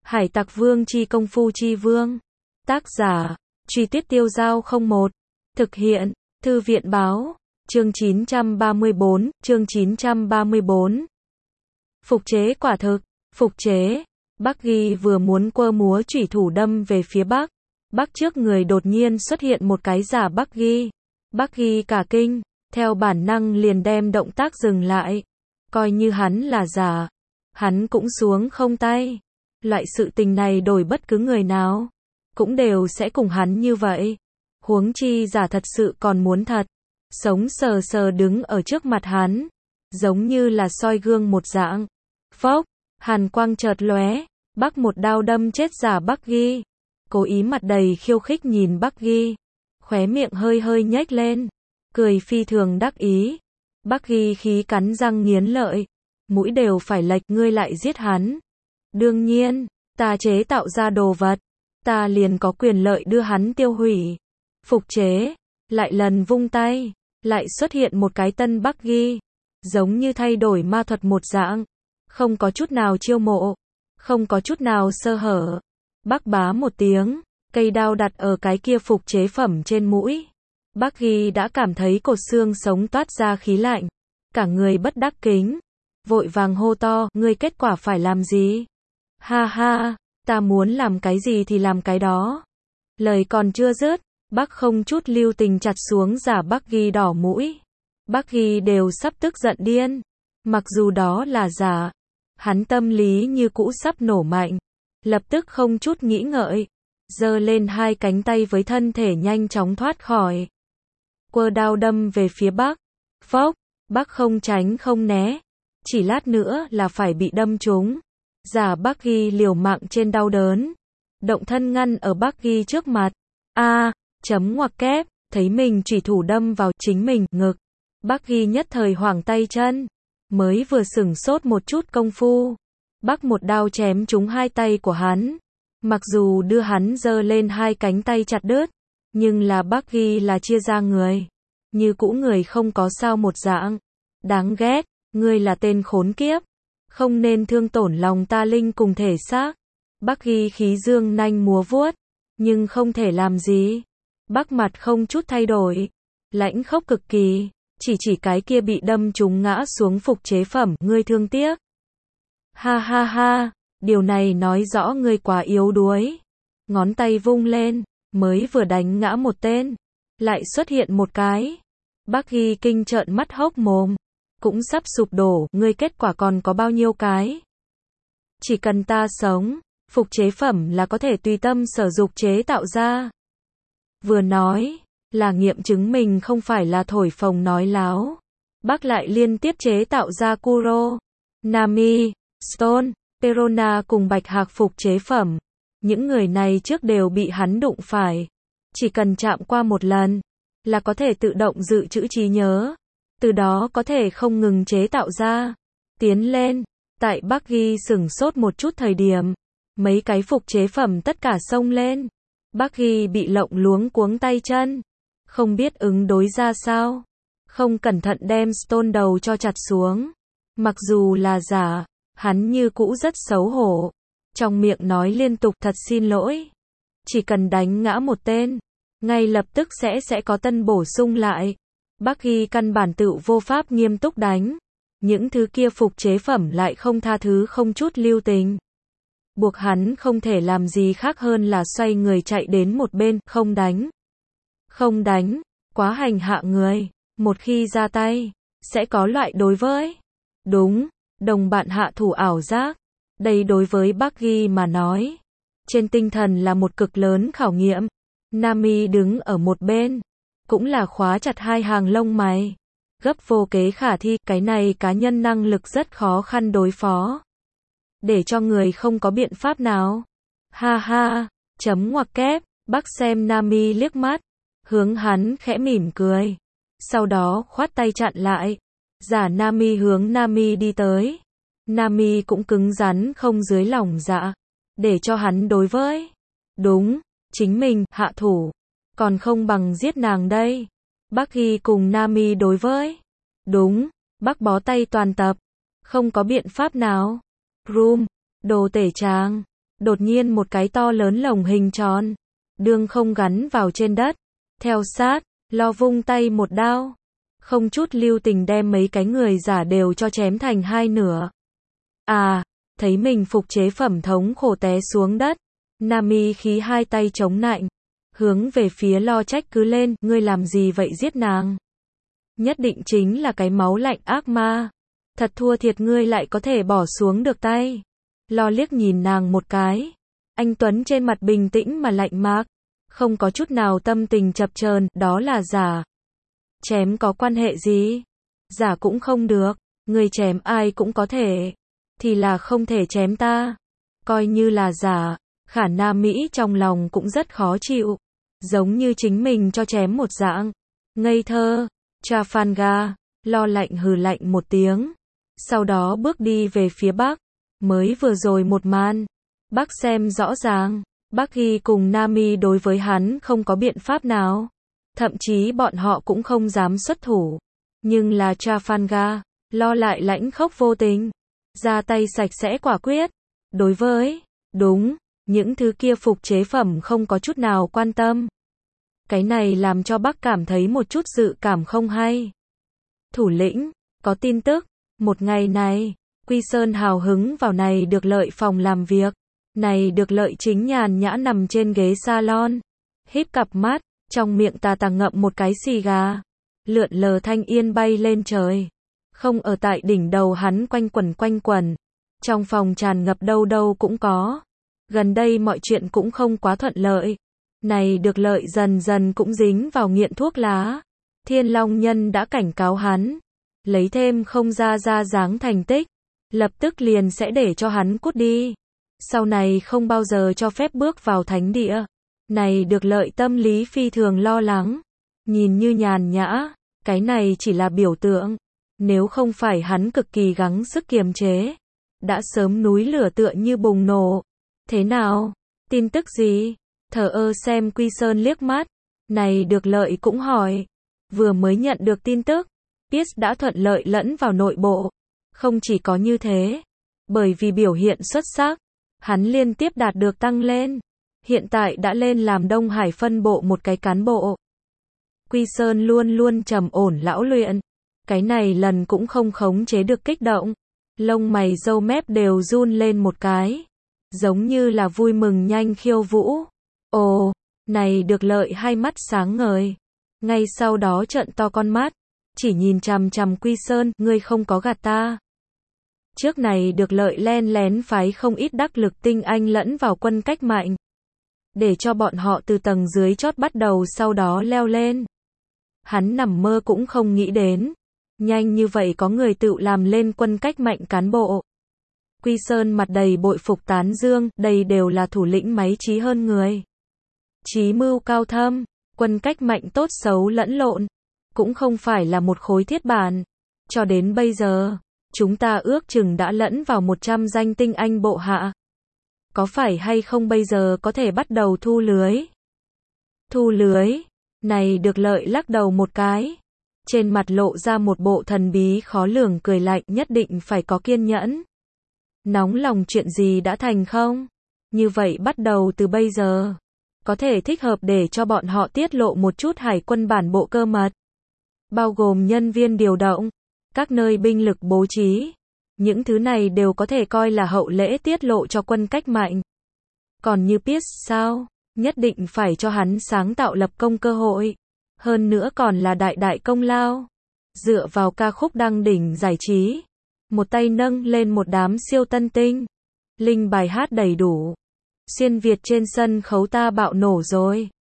Hải Tặc Vương chi công phu chi vương. Tác giả, Truy Tuyết Tiêu Dao 01. Thực hiện, Thư viện báo. Chương 934, chương 934. Phục chế quả thực, phục chế. Bắc Ghi vừa muốn quơ múa chủy thủ đâm về phía Bắc. Bắc trước người đột nhiên xuất hiện một cái giả Bắc Ghi. Bắc Ghi cả kinh, theo bản năng liền đem động tác dừng lại. Coi như hắn là giả, hắn cũng xuống không tay. Loại sự tình này đổi bất cứ người nào cũng đều sẽ cùng hắn như vậy. Huống chi giả thật sự còn muốn thật, sống sờ sờ đứng ở trước mặt hắn, giống như là soi gương một dạng. Phốc, hàn quang chợt lóe, Bắc một đao đâm chết giả Bắc Ghi. Cố ý mặt đầy khiêu khích nhìn Bắc Ghi, khóe miệng hơi hơi nhếch lên, cười phi thường đắc ý. Bắc Ghi khí cắn răng nghiến lợi, mũi đều phải lệch, ngươi lại giết hắn. Đương nhiên, ta chế tạo ra đồ vật, ta liền có quyền lợi đưa hắn tiêu hủy. Phục chế, lại lần vung tay, lại xuất hiện một cái tân Bắc Ghi, giống như thay đổi ma thuật một dạng, không có chút nào chiêu mộ, không có chút nào sơ hở. Bắc bá một tiếng, cây đao đặt ở cái kia phục chế phẩm trên mũi. Bắc Ghi đã cảm thấy cột xương sống toát ra khí lạnh, cả người bất đắc kính, vội vàng hô to, ngươi kết quả phải làm gì? Ha ha, ta muốn làm cái gì thì làm cái đó. Lời còn chưa dứt, Bắc không chút lưu tình chặt xuống giả Bắc Ghi đỏ mũi. Bắc Ghi đều sắp tức giận điên. Mặc dù đó là giả, hắn tâm lý như cũ sắp nổ mạnh. Lập tức không chút nghĩ ngợi, giơ lên hai cánh tay với thân thể nhanh chóng thoát khỏi. Quơ đao đâm về phía Bắc. Phốc, Bắc không tránh không né, chỉ lát nữa là phải bị đâm trúng. Giả Bắc Ghi liều mạng trên đau đớn, động thân ngăn ở Bắc Ghi trước mặt. Chấm ngoặc kép, thấy mình chủy thủ đâm vào chính mình, ngực. Bắc Ghi nhất thời hoảng tay chân, mới vừa sửng sốt một chút công phu, Bắc một đao chém trúng hai tay của hắn. Mặc dù đưa hắn giơ lên hai cánh tay chặt đứt, nhưng là Bắc Ghi là chia ra người, như cũ người không có sao một dạng. Đáng ghét, ngươi là tên khốn kiếp, không nên thương tổn lòng ta linh cùng thể xác. Bắc Ghi khí dương nanh múa vuốt, nhưng không thể làm gì. Bắc mặt không chút thay đổi, lãnh khốc cực kỳ, chỉ cái kia bị đâm trúng ngã xuống phục chế phẩm, ngươi thương tiếc. Ha ha ha, điều này nói rõ ngươi quá yếu đuối. Ngón tay vung lên, mới vừa đánh ngã một tên, lại xuất hiện một cái. Bắc Ghi kinh trợn mắt hốc mồm, cũng sắp sụp đổ, ngươi kết quả còn có bao nhiêu cái? Chỉ cần ta sống, phục chế phẩm là có thể tùy tâm sở dục chế tạo ra. Vừa nói, là nghiệm chứng mình không phải là thổi phồng nói láo. Bắc lại liên tiếp chế tạo ra Kuro, Nami, Stone, Perona cùng Bạch Hạc phục chế phẩm. Những người này trước đều bị hắn đụng phải. Chỉ cần chạm qua một lần, là có thể tự động dự trữ trí nhớ. Từ đó có thể không ngừng chế tạo ra. Tiến lên, tại Bắc Ghi sửng sốt một chút thời điểm, mấy cái phục chế phẩm tất cả xông lên. Bắc Ghi bị lộng luống cuống tay chân, không biết ứng đối ra sao. Không cẩn thận đem Stone đầu cho chặt xuống. Mặc dù là giả, hắn như cũ rất xấu hổ. Trong miệng nói liên tục thật xin lỗi. Chỉ cần đánh ngã một tên, ngay lập tức sẽ có tân bổ sung lại. Bắc Ghi căn bản tự vô pháp nghiêm túc đánh. Những thứ kia phục chế phẩm lại không tha thứ, không chút lưu tình. Buộc hắn không thể làm gì khác hơn là xoay người chạy đến một bên, không đánh. Không đánh, quá hành hạ người. Một khi ra tay, sẽ có loại đối với. Đúng, đồng bạn hạ thủ ảo giác. Đây đối với Bắc Ghi mà nói, trên tinh thần là một cực lớn khảo nghiệm. Nami đứng ở một bên, cũng là khóa chặt hai hàng lông mày. Gấp vô kế khả thi, cái này cá nhân năng lực rất khó khăn đối phó. Để cho người không có biện pháp nào. Ha ha, chấm ngoặc kép, Bắc xem Nami liếc mắt, hướng hắn khẽ mỉm cười. Sau đó khoát tay chặn lại. Giả Nami hướng Nami đi tới. Nami cũng cứng rắn không dưới lòng dạ, để cho hắn đối với. Đúng, chính mình hạ thủ, còn không bằng giết nàng đây. Bắc Ghi cùng Nami đối với. Đúng, Bắc bó tay toàn tập, không có biện pháp nào. Room, đồ tể tràng, Đột nhiên một cái to lớn lồng hình tròn, đương không gắn vào trên đất. Theo sát, Lo vung tay một đao, không chút lưu tình đem mấy cái người giả đều cho chém thành hai nửa. À, thấy mình phục chế phẩm thống khổ té xuống đất, Nami khí hai tay chống nạnh, hướng về phía Lo trách cứ lên, ngươi làm gì vậy giết nàng? Nhất định chính là cái máu lạnh ác ma. Thật thua thiệt ngươi lại có thể bỏ xuống được tay. Lo liếc nhìn nàng một cái. Anh Tuấn trên mặt bình tĩnh mà lạnh mạc, không có chút nào tâm tình chập chờn, đó là giả. Chém có quan hệ gì? Giả cũng không được, người chém ai cũng có thể, thì là không thể chém ta. Coi như là giả, Khả Nam Mỹ trong lòng cũng rất khó chịu, giống như chính mình cho chém một dạng. Ngây thơ, Trafalgar, Lo lạnh hừ lạnh một tiếng, sau đó bước đi về phía Bắc. Mới vừa rồi một màn, Bắc xem rõ ràng, Bắc Hy cùng Nami đối với hắn không có biện pháp nào, thậm chí bọn họ cũng không dám xuất thủ. Nhưng là Trafalgar, Lo lại lãnh khốc vô tình, ra tay sạch sẽ quả quyết. Đối với, đúng, những thứ kia phục chế phẩm không có chút nào quan tâm. Cái này làm cho Bắc cảm thấy một chút dự cảm không hay. Thủ lĩnh, có tin tức, một ngày này, Quy Sơn hào hứng vào này được lợi phòng làm việc. Này được lợi chính nhàn nhã nằm trên ghế salon, híp cặp mắt, trong miệng tà tà ngậm một cái xì gà, lượn lờ thanh yên bay lên trời. Không ở tại đỉnh đầu hắn quanh quẩn. Trong phòng tràn ngập đâu đâu cũng có. Gần đây mọi chuyện cũng không quá thuận lợi. Này được lợi dần dần cũng dính vào nghiện thuốc lá. Thiên Long Nhân đã cảnh cáo hắn, lấy thêm không ra dáng thành tích, lập tức liền sẽ để cho hắn cút đi. Sau này không bao giờ cho phép bước vào thánh địa. Này được lợi tâm lý phi thường lo lắng. Nhìn như nhàn nhã, cái này chỉ là biểu tượng. Nếu không phải hắn cực kỳ gắng sức kiềm chế, đã sớm núi lửa tựa như bùng nổ. Thế nào? Tin tức gì? Thờ ơ xem Quy Sơn liếc mắt. Này được lợi cũng hỏi. Vừa mới nhận được tin tức, Pierce đã thuận lợi lẫn vào nội bộ. Không chỉ có như thế, bởi vì biểu hiện xuất sắc, hắn liên tiếp đạt được tăng lên. Hiện tại đã lên làm Đông Hải phân bộ một cái cán bộ. Quy Sơn luôn luôn trầm ổn lão luyện. Cái này lần cũng không khống chế được kích động. Lông mày râu mép đều run lên một cái. Giống như là vui mừng nhanh khiêu vũ. Ồ, này được lợi hai mắt sáng ngời. Ngay sau đó trợn to con mắt. Chỉ nhìn chằm chằm Quy Sơn, ngươi không có gạt ta. Trước này được lợi len lén phái không ít đắc lực tinh anh lẫn vào quân cách mạng, để cho bọn họ từ tầng dưới chót bắt đầu sau đó leo lên. Hắn nằm mơ cũng không nghĩ đến, nhanh như vậy có người tự làm lên quân cách mạng cán bộ. Quy Sơn mặt đầy bội phục tán dương, đây đều là thủ lĩnh máy trí hơn người. Trí mưu cao thâm, quân cách mạng tốt xấu lẫn lộn, cũng không phải là một khối thiết bản. Cho đến bây giờ, chúng ta ước chừng đã lẫn vào 100 danh tinh anh bộ hạ. Có phải hay không bây giờ có thể bắt đầu thu lưới? Thu lưới? Này được lợi lắc đầu một cái. Trên mặt lộ ra một bộ thần bí khó lường cười lạnh, nhất định phải có kiên nhẫn. Nóng lòng chuyện gì đã thành không? Như vậy bắt đầu từ bây giờ, có thể thích hợp để cho bọn họ tiết lộ một chút hải quân bản bộ cơ mật. Bao gồm nhân viên điều động, các nơi binh lực bố trí. Những thứ này đều có thể coi là hậu lễ tiết lộ cho quân cách mạng. Còn như Pierce sao? Nhất định phải cho hắn sáng tạo lập công cơ hội. Hơn nữa còn là đại công lao. Dựa vào ca khúc đăng đỉnh giải trí. Một tay nâng lên một đám siêu tân tinh. Linh bài hát đầy đủ. Xuyên Việt trên sân khấu ta bạo nổ rồi.